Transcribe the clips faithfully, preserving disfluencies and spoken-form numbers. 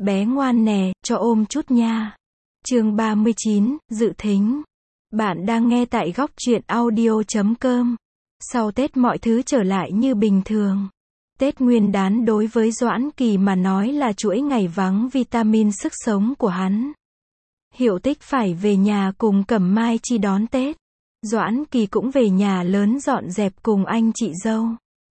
Bé ngoan nè, cho ôm chút nha. Chương ba mươi chín, dự thính. Bạn đang nghe tại góc truyện audio chấm com. Sau Tết mọi thứ trở lại như bình thường. Tết Nguyên đán đối với Doãn Kỳ mà nói là chuỗi ngày vắng vitamin sức sống của hắn. Hiệu Tích phải về nhà cùng Cẩm Mai Chi đón Tết. Doãn Kỳ cũng về nhà lớn dọn dẹp cùng anh chị dâu.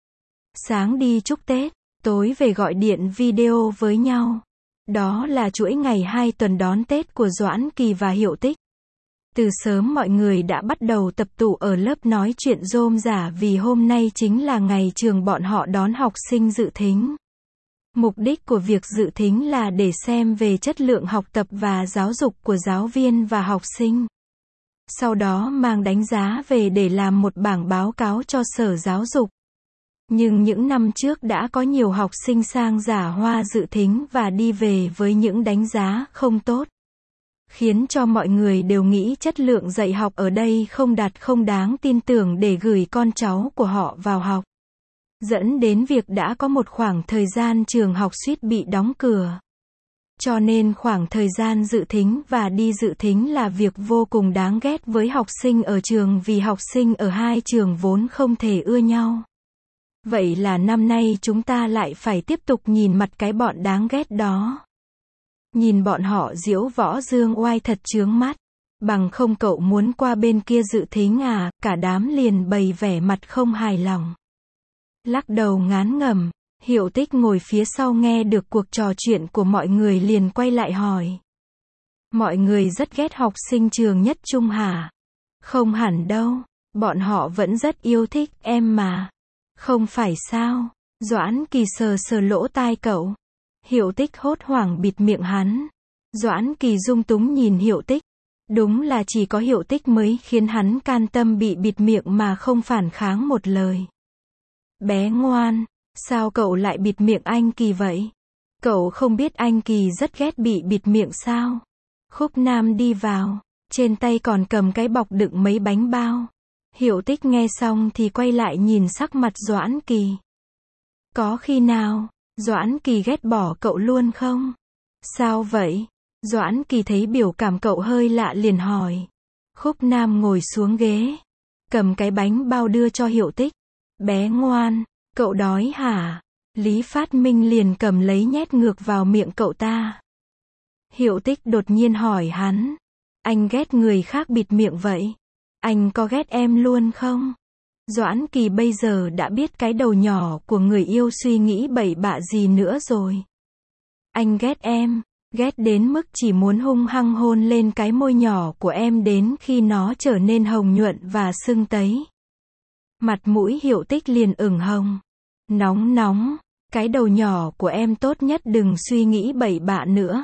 Sáng đi chúc Tết, tối về gọi điện video với nhau. Đó là chuỗi ngày hai tuần đón Tết của Doãn Kỳ và Hiệu Tích. Từ sớm mọi người đã bắt đầu tập tụ ở lớp nói chuyện rôm rả vì hôm nay chính là ngày trường bọn họ đón học sinh dự thính. Mục đích của việc dự thính là để xem về chất lượng học tập và giáo dục của giáo viên và học sinh. Sau đó mang đánh giá về để làm một bảng báo cáo cho Sở Giáo dục. Nhưng những năm trước đã có nhiều học sinh sang giả hoa dự thính và đi về với những đánh giá không tốt. Khiến cho mọi người đều nghĩ chất lượng dạy học ở đây không đạt, không đáng tin tưởng để gửi con cháu của họ vào học. Dẫn đến việc đã có một khoảng thời gian trường học suýt bị đóng cửa. Cho nên khoảng thời gian dự thính và đi dự thính là việc vô cùng đáng ghét với học sinh ở trường vì học sinh ở hai trường vốn không thể ưa nhau. Vậy là năm nay chúng ta lại phải tiếp tục nhìn mặt cái bọn đáng ghét đó. Nhìn bọn họ diễu võ dương oai thật chướng mắt. Bằng không cậu muốn qua bên kia dự thính à, cả đám liền bày vẻ mặt không hài lòng. Lắc đầu ngán ngẩm, Hiệu Tích ngồi phía sau nghe được cuộc trò chuyện của mọi người liền quay lại hỏi. Mọi người rất ghét học sinh trường Nhất Trung hả? Không hẳn đâu, bọn họ vẫn rất yêu thích em mà. Không phải sao? Doãn Kỳ sờ sờ lỗ tai cậu. Hiệu Tích hốt hoảng bịt miệng hắn. Doãn Kỳ dung túng nhìn Hiệu Tích. Đúng là chỉ có Hiệu Tích mới khiến hắn can tâm bị bịt miệng mà không phản kháng một lời. Bé ngoan, sao cậu lại bịt miệng anh Kỳ vậy? Cậu không biết anh Kỳ rất ghét bị bịt miệng sao? Khúc Nam đi vào, trên tay còn cầm cái bọc đựng mấy bánh bao. Hiệu Tích nghe xong thì quay lại nhìn sắc mặt Doãn Kỳ. Có khi nào Doãn Kỳ ghét bỏ cậu luôn không? Sao vậy? Doãn Kỳ thấy biểu cảm cậu hơi lạ liền hỏi. Khúc Nam ngồi xuống ghế, cầm cái bánh bao đưa cho Hiệu Tích. Bé ngoan, cậu đói hả? Lý Phát Minh liền cầm lấy nhét ngược vào miệng cậu ta. Hiệu Tích đột nhiên hỏi hắn. Anh ghét người khác bịt miệng vậy? Anh có ghét em luôn không? Doãn Kỳ bây giờ đã biết cái đầu nhỏ của người yêu suy nghĩ bậy bạ gì nữa rồi. Anh ghét em, ghét đến mức chỉ muốn hung hăng hôn lên cái môi nhỏ của em đến khi nó trở nên hồng nhuận và sưng tấy. Mặt mũi Hiệu Tích liền ửng hồng. Nóng nóng, cái đầu nhỏ của em tốt nhất đừng suy nghĩ bậy bạ nữa.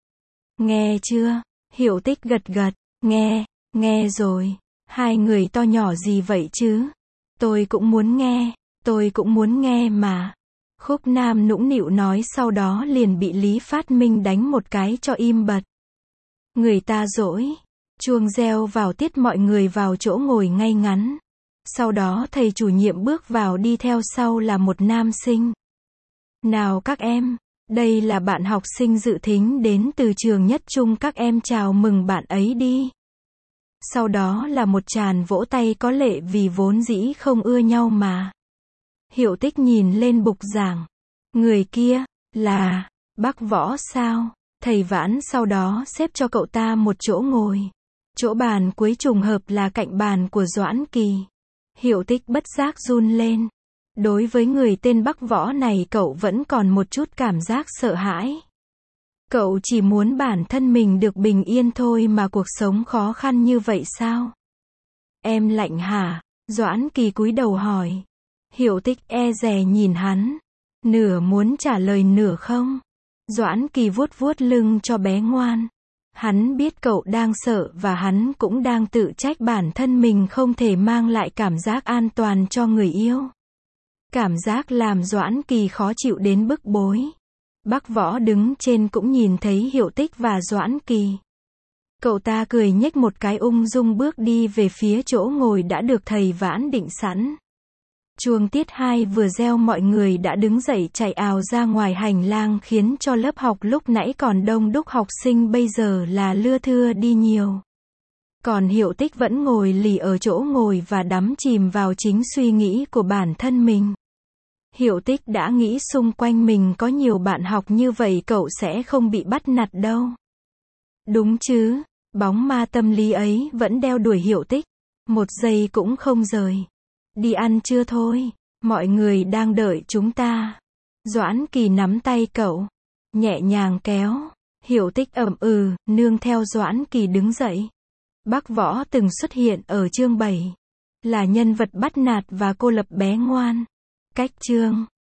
Nghe chưa? Hiệu Tích gật gật, nghe, nghe rồi. Hai người to nhỏ gì vậy chứ? Tôi cũng muốn nghe, tôi cũng muốn nghe mà. Khúc Nam nũng nịu nói sau đó liền bị Lý Phát Minh đánh một cái cho im bặt. Người ta dỗi. Chuông reo vào tiết mọi người vào chỗ ngồi ngay ngắn. Sau đó thầy chủ nhiệm bước vào đi theo sau là một nam sinh. Nào các em, đây là bạn học sinh dự thính đến từ trường Nhất Trung, các em chào mừng bạn ấy đi. Sau đó là một tràng vỗ tay có lệ vì vốn dĩ không ưa nhau mà. Hiệu Tích nhìn lên bục giảng. Người kia, là, Bác Võ sao? Thầy Vãn sau đó xếp cho cậu ta một chỗ ngồi. Chỗ bàn cuối trùng hợp là cạnh bàn của Doãn Kỳ. Hiệu Tích bất giác run lên. Đối với người tên Bác Võ này cậu vẫn còn một chút cảm giác sợ hãi. Cậu chỉ muốn bản thân mình được bình yên thôi mà cuộc sống khó khăn như vậy sao? Em lạnh hả? Doãn Kỳ cúi đầu hỏi. Hiệu Tích e dè nhìn hắn. Nửa muốn trả lời nửa không. Doãn Kỳ vuốt vuốt lưng cho bé ngoan. Hắn biết cậu đang sợ và hắn cũng đang tự trách bản thân mình không thể mang lại cảm giác an toàn cho người yêu. Cảm giác làm Doãn Kỳ khó chịu đến bức bối. Bác Võ đứng trên cũng nhìn thấy Hiệu Tích và Doãn Kỳ. Cậu ta cười nhếch một cái ung dung bước đi về phía chỗ ngồi đã được thầy Vãn định sẵn. Chuông tiết hai vừa reo mọi người đã đứng dậy chạy ào ra ngoài hành lang khiến cho lớp học lúc nãy còn đông đúc học sinh bây giờ là lưa thưa đi nhiều. Còn Hiệu Tích vẫn ngồi lì ở chỗ ngồi và đắm chìm vào chính suy nghĩ của bản thân mình. Hiệu Tích đã nghĩ xung quanh mình có nhiều bạn học như vậy cậu sẽ không bị bắt nạt đâu. Đúng chứ, bóng ma tâm lý ấy vẫn đeo đuổi Hiệu Tích. Một giây cũng không rời. Đi ăn trưa thôi, mọi người đang đợi chúng ta. Doãn Kỳ nắm tay cậu, nhẹ nhàng kéo. Hiệu Tích ậm ừ, nương theo Doãn Kỳ đứng dậy. Bác Võ từng xuất hiện ở chương bảy. Là nhân vật bắt nạt và cô lập bé ngoan. Cách chương